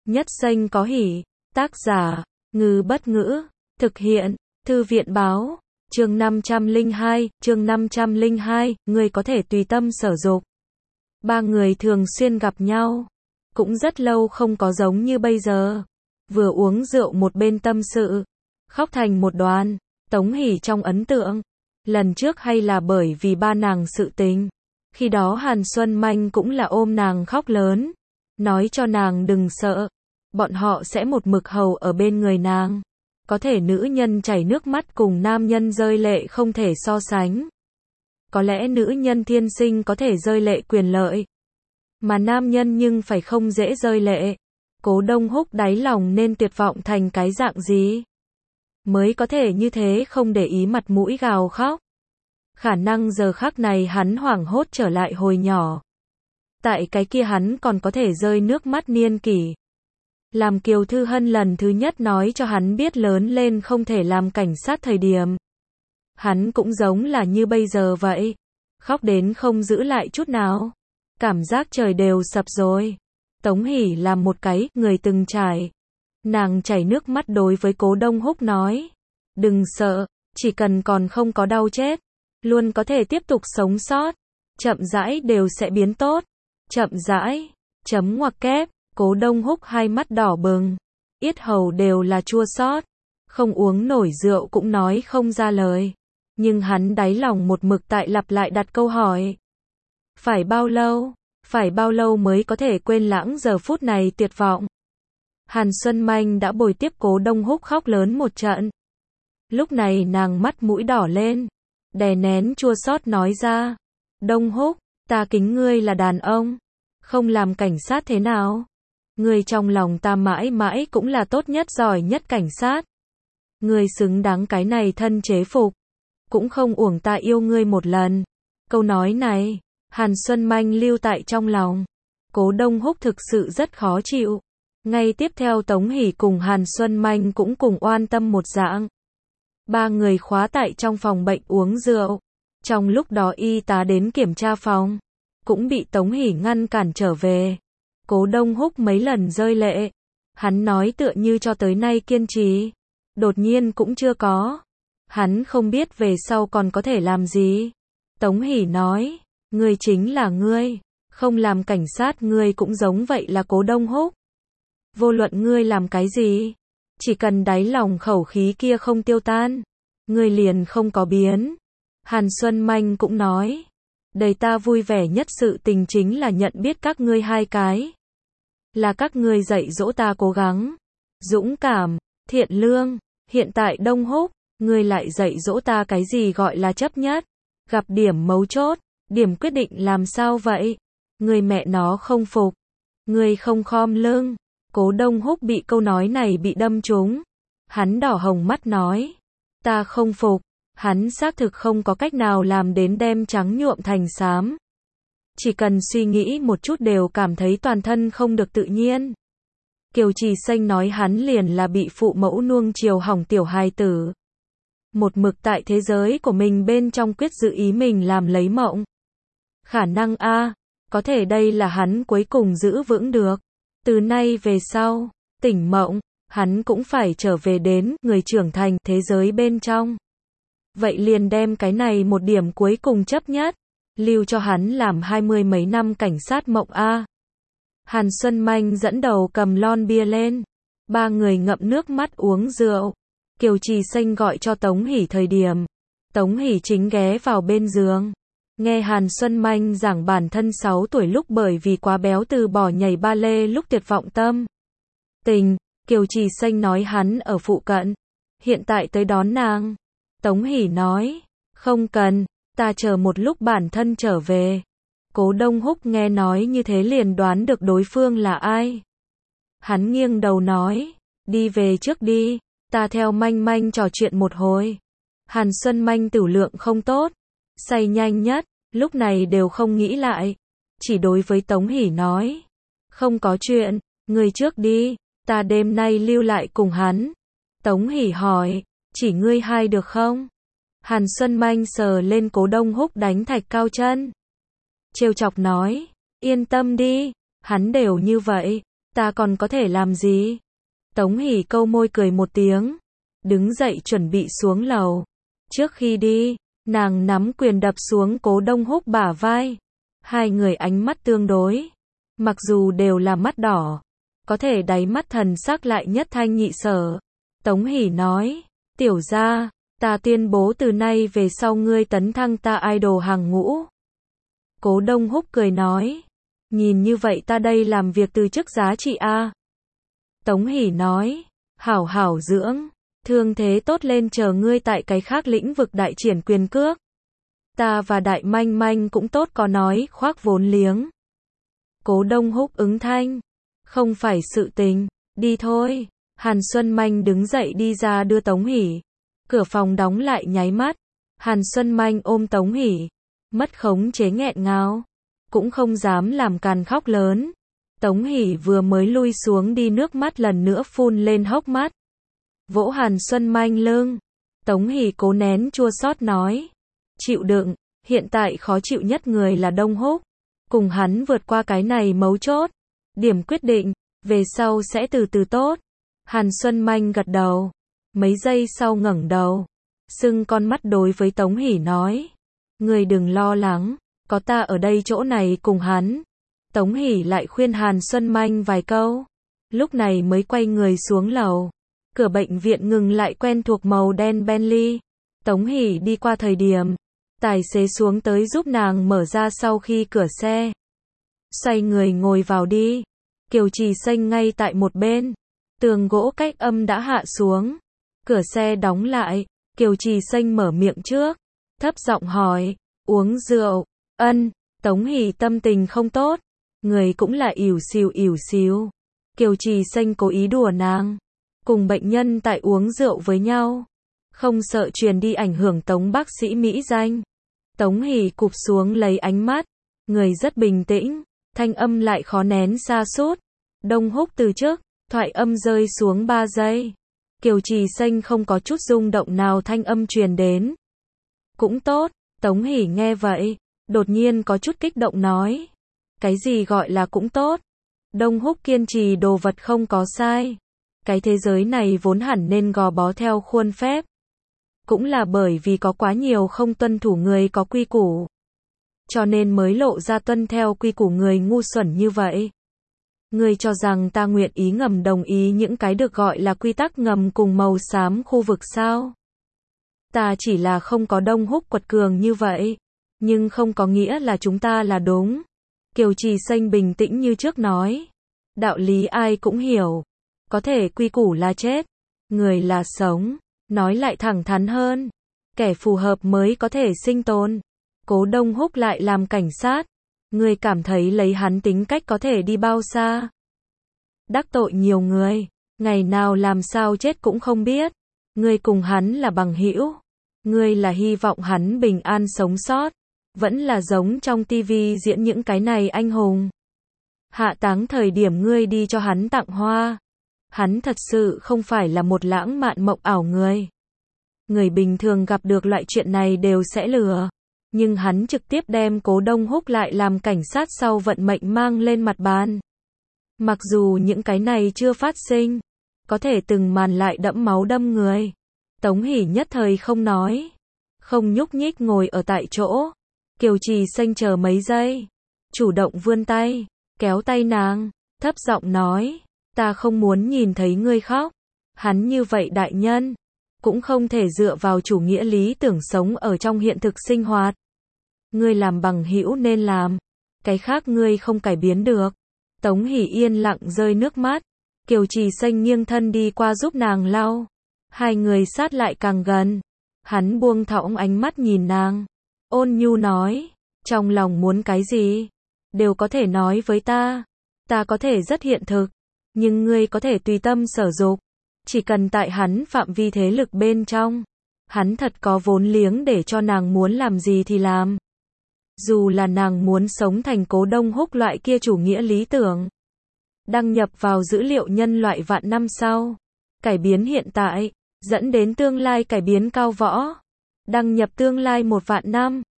Nhất xanh có hỉ. Tác giả, Ngư Bất Ngữ. Thực hiện, Thư viện Báo. Chương 502, người có thể tùy tâm sở dục. Ba người thường xuyên gặp nhau. Cũng rất lâu không có giống như bây giờ. Vừa uống rượu một bên tâm sự. Khóc thành một đoàn. Tống Hỷ trong ấn tượng. Lần trước hay là bởi vì ba nàng sự tình. Khi đó Hàn Xuân Manh cũng là ôm nàng khóc lớn. Nói cho nàng đừng sợ. Bọn họ sẽ một mực hầu ở bên người nàng. Có thể nữ nhân chảy nước mắt cùng nam nhân rơi lệ không thể so sánh. Có lẽ nữ nhân thiên sinh có thể rơi lệ quyền lợi. Mà nam nhân nhưng phải không dễ rơi lệ. Cố Đông Húc đáy lòng nên tuyệt vọng thành cái dạng gì? Mới có thể như thế không để ý mặt mũi gào khóc. Khả năng giờ khắc này hắn hoảng hốt trở lại hồi nhỏ. Tại cái kia hắn còn có thể rơi nước mắt niên kỷ. Làm Kiều Thư Hân lần thứ nhất nói cho hắn biết lớn lên không thể làm cảnh sát thời điểm. Hắn cũng giống là như bây giờ vậy. Khóc đến không giữ lại chút nào. Cảm giác trời đều sập rồi. Tống Hỷ làm một cái người từng trải. Nàng chảy nước mắt đối với Cố Đông Húc nói. Đừng sợ, chỉ cần còn không có đau chết. Luôn có thể tiếp tục sống sót. Chậm rãi đều sẽ biến tốt. Chậm rãi. Chấm ngoặc kép. Cố Đông Húc hai mắt đỏ bừng. Yết hầu đều là chua xót. Không uống nổi rượu cũng nói không ra lời. Nhưng hắn đáy lòng một mực tại lặp lại đặt câu hỏi. Phải bao lâu? Phải bao lâu mới có thể quên lãng giờ phút này tuyệt vọng? Hàn Xuân Manh đã bồi tiếp Cố Đông Húc khóc lớn một trận. Lúc này nàng mắt mũi đỏ lên. Đè nén chua xót nói ra. Đông Húc, ta kính ngươi là đàn ông. Không làm cảnh sát thế nào? Ngươi trong lòng ta mãi mãi cũng là tốt nhất giỏi nhất cảnh sát. Ngươi xứng đáng cái này thân chế phục. Cũng không uổng ta yêu ngươi một lần. Câu nói này, Hàn Xuân Manh lưu tại trong lòng. Cố Đông Húc thực sự rất khó chịu. Ngay tiếp theo Tống Hỷ cùng Hàn Xuân Manh cũng cùng oan tâm một dạng. Ba người khóa tại trong phòng bệnh uống rượu. Trong lúc đó y tá đến kiểm tra phòng. Cũng bị Tống Hỷ ngăn cản trở về. Cố Đông Húc mấy lần rơi lệ. Hắn nói tựa như cho tới nay kiên trì. Đột nhiên cũng chưa có. Hắn không biết về sau còn có thể làm gì. Tống Hỷ nói. Ngươi chính là ngươi. Không làm cảnh sát ngươi cũng giống vậy là Cố Đông Húc. Vô luận ngươi làm cái gì. Chỉ cần đáy lòng khẩu khí kia không tiêu tan. Ngươi liền không có biến. Hàn Xuân Manh cũng nói. Đời ta vui vẻ nhất sự tình chính là nhận biết các ngươi hai cái. Là các ngươi dạy dỗ ta cố gắng. Dũng cảm, thiện lương. Hiện tại Đông Húc, ngươi lại dạy dỗ ta cái gì gọi là chấp nhất. Gặp điểm mấu chốt, điểm quyết định làm sao vậy? Ngươi mẹ nó không phục. Ngươi không khom lưng. Cố Đông Húc bị câu nói này bị đâm trúng. Hắn đỏ hồng mắt nói. Ta không phục. Hắn xác thực không có cách nào làm đến đem trắng nhuộm thành xám. Chỉ cần suy nghĩ một chút đều cảm thấy toàn thân không được tự nhiên. Kiều Trì Xanh nói hắn liền là bị phụ mẫu nuông chiều hỏng tiểu hài tử. Một mực tại thế giới của mình bên trong quyết giữ ý mình làm lấy mộng. Khả năng a, có thể đây là hắn cuối cùng giữ vững được. Từ nay về sau, tỉnh mộng, hắn cũng phải trở về đến người trưởng thành thế giới bên trong. Vậy liền đem cái này một điểm cuối cùng chấp nhất. Lưu cho hắn làm 20 mấy năm cảnh sát mộng a. Hàn Xuân Manh dẫn đầu cầm lon bia lên. Ba người ngậm nước mắt uống rượu. Kiều Trì Xanh gọi cho Tống Hỷ thời điểm. Tống Hỷ chính ghé vào bên giường. Nghe Hàn Xuân Manh giảng bản thân 6 tuổi lúc bởi vì quá béo từ bỏ nhảy ba lê lúc tuyệt vọng tâm tình. Kiều Trì Xanh nói hắn ở phụ cận. Hiện tại tới đón nàng. Tống Hỷ nói. Không cần. Ta chờ một lúc bản thân trở về. Cố Đông Húc nghe nói như thế liền đoán được đối phương là ai. Hắn nghiêng đầu nói. Đi về trước đi. Ta theo Manh Manh trò chuyện một hồi. Hàn Xuân Manh tửu lượng không tốt. Say nhanh nhất. Lúc này đều không nghĩ lại. Chỉ đối với Tống Hỷ nói. Không có chuyện. Ngươi trước đi. Ta đêm nay lưu lại cùng hắn. Tống Hỷ hỏi. Chỉ ngươi hai được không? Hàn Xuân Manh sờ lên Cố Đông Húc đánh thạch cao chân. Trêu chọc nói. Yên tâm đi. Hắn đều như vậy. Ta còn có thể làm gì? Tống Hỷ câu môi cười một tiếng, đứng dậy chuẩn bị xuống lầu. Trước khi đi, nàng nắm quyền đập xuống Cố Đông Húc bả vai. Hai người ánh mắt tương đối, mặc dù đều là mắt đỏ, có thể đáy mắt thần sắc lại nhất thanh nhị sở. Tống Hỷ nói, tiểu gia, ta tuyên bố từ nay về sau ngươi tấn thăng ta idol hàng ngũ. Cố Đông Húc cười nói, nhìn như vậy ta đây làm việc từ chức giá trị a. Tống Hỷ nói, hảo hảo dưỡng, thương thế tốt lên chờ ngươi tại cái khác lĩnh vực đại triển quyền cước. Ta và Đại Manh Manh cũng tốt có nói khoác vốn liếng. Cố Đông Húc ứng thanh, không phải sự tình, đi thôi. Hàn Xuân Manh đứng dậy đi ra đưa Tống Hỷ. Cửa phòng đóng lại nháy mắt. Hàn Xuân Manh ôm Tống Hỷ, mất khống chế nghẹn ngào, cũng không dám làm càn khóc lớn. Tống Hỷ vừa mới lui xuống đi nước mắt lần nữa phun lên hốc mắt. Vỗ Hàn Xuân Manh lưng. Tống Hỷ cố nén chua xót nói, chịu đựng, hiện tại khó chịu nhất người là Đông Húc. Cùng hắn vượt qua cái này mấu chốt. Điểm quyết định, về sau sẽ từ từ tốt. Hàn Xuân Manh gật đầu. Mấy giây sau ngẩng đầu, sưng con mắt đối với Tống Hỷ nói, người đừng lo lắng, có ta ở đây chỗ này cùng hắn. Tống Hỷ lại khuyên Hàn Xuân Manh vài câu, lúc này mới quay người xuống lầu. Cửa bệnh viện ngừng lại quen thuộc màu đen Bentley. Tống Hỷ đi qua thời điểm, tài xế xuống tới giúp nàng mở ra sau khi cửa xe. Xoay người ngồi vào đi. Kiều Trì Xanh ngay tại một bên. Tường gỗ cách âm đã hạ xuống. Cửa xe đóng lại. Kiều Trì Xanh mở miệng trước, thấp giọng hỏi, uống rượu? Ân. Tống Hỷ tâm tình không tốt, người cũng là ỉu xìu. Kiều Trì Xanh cố ý đùa nàng, cùng bệnh nhân tại uống rượu với nhau, không sợ truyền đi ảnh hưởng Tống bác sĩ mỹ danh. Tống Hỷ cụp xuống lấy ánh mắt, người rất bình tĩnh, thanh âm lại khó nén sa sút. Đông Húc từ trước, thoại âm rơi xuống 3 giây. Kiều Trì Xanh không có chút rung động nào thanh âm truyền đến. Cũng tốt. Tống Hỷ nghe vậy, đột nhiên có chút kích động nói, cái gì gọi là cũng tốt? Đông Húc kiên trì đồ vật không có sai. Cái thế giới này vốn hẳn nên gò bó theo khuôn phép. Cũng là bởi vì có quá nhiều không tuân thủ người có quy củ, cho nên mới lộ ra tuân theo quy củ người ngu xuẩn như vậy. Ngươi cho rằng ta nguyện ý ngầm đồng ý những cái được gọi là quy tắc ngầm cùng màu xám khu vực sao? Ta chỉ là không có Đông Húc quật cường như vậy, nhưng không có nghĩa là chúng ta là đúng. Kiều Trì Xanh bình tĩnh như trước nói, đạo lý ai cũng hiểu, có thể quy củ là chết, người là sống, nói lại thẳng thắn hơn, kẻ phù hợp mới có thể sinh tồn. Cố Đông Húc lại làm cảnh sát, ngươi cảm thấy lấy hắn tính cách có thể đi bao xa? Đắc tội nhiều người, ngày nào làm sao chết cũng không biết. Ngươi cùng hắn là bằng hữu, ngươi là hy vọng hắn bình an sống sót, vẫn là giống trong tivi diễn những cái này anh hùng. Hạ táng thời điểm ngươi đi cho hắn tặng hoa, hắn thật sự không phải là một lãng mạn mộng ảo người. Người bình thường gặp được loại chuyện này đều sẽ lừa, nhưng hắn trực tiếp đem Cố Đông Húc lại làm cảnh sát sau vận mệnh mang lên mặt bàn. Mặc dù những cái này chưa phát sinh, có thể từng màn lại đẫm máu đâm người. Tống Hỷ nhất thời không nói, không nhúc nhích ngồi ở tại chỗ. Kiều Trì Xanh chờ mấy giây, chủ động vươn tay, kéo tay nàng, thấp giọng nói, ta không muốn nhìn thấy ngươi khóc. Hắn như vậy đại nhân, cũng không thể dựa vào chủ nghĩa lý tưởng sống ở trong hiện thực sinh hoạt. Ngươi làm bằng hữu nên làm, cái khác ngươi không cải biến được. Tống Hỷ yên lặng rơi nước mắt. Kiều Trì Xanh nghiêng thân đi qua giúp nàng lau. Hai người sát lại càng gần. Hắn buông thõng ánh mắt nhìn nàng, ôn nhu nói, trong lòng muốn cái gì, đều có thể nói với ta. Ta có thể rất hiện thực, nhưng ngươi có thể tùy tâm sở dục. Chỉ cần tại hắn phạm vi thế lực bên trong, hắn thật có vốn liếng để cho nàng muốn làm gì thì làm. Dù là nàng muốn sống thành Cố Đông Húc loại kia chủ nghĩa lý tưởng, đăng nhập vào dữ liệu nhân loại vạn năm sau, cải biến hiện tại, dẫn đến tương lai cải biến cao võ, đăng nhập tương lai 1 vạn năm.